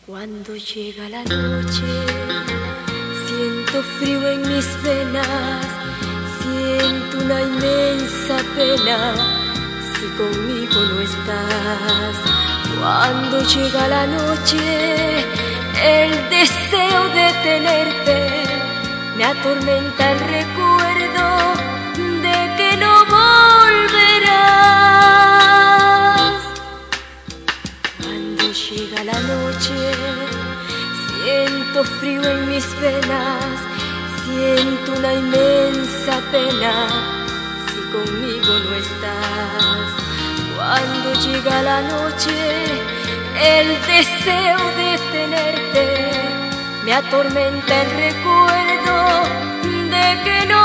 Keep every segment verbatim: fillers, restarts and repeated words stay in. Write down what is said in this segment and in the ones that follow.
Cuando llega la noche, siento frío en mis venas, siento una inmensa pena si conmigo no estás. Cuando llega la noche, el deseo de tenerte me atormenta el recuerdo de que no volverás. Cuando llega la noche, siento frío en mis venas, siento una inmensa pena si conmigo no estás. Cuando llega la noche, el deseo de tenerte me atormenta el recuerdo de que no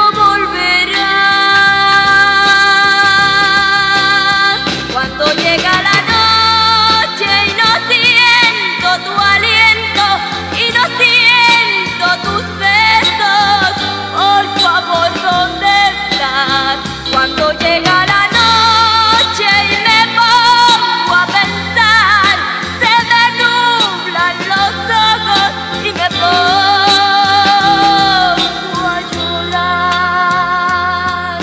volverás. Cuando llega la noche y no siento tu aliento y no siento tus besos, por favor, ¿dónde estás? Cuando llega la noche y me pongo a pensar, se me nublan los ojos y me pongo a llorar.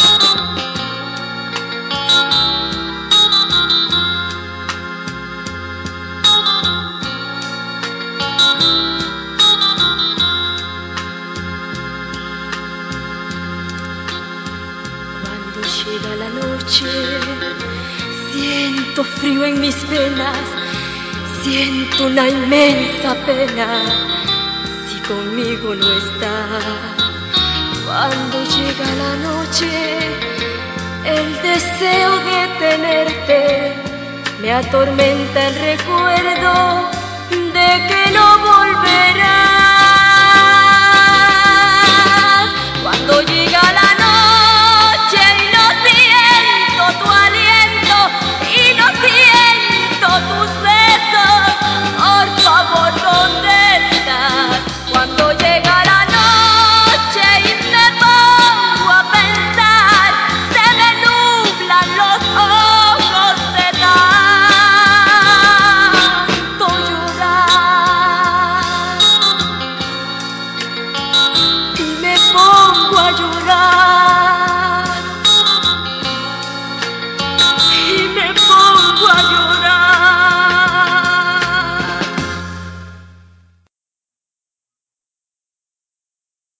Cuando llega la noche, siento frío en mis venas, siento una inmensa pena si conmigo no estás. Cuando llega la noche, el deseo de tenerte me atormenta el recuerdo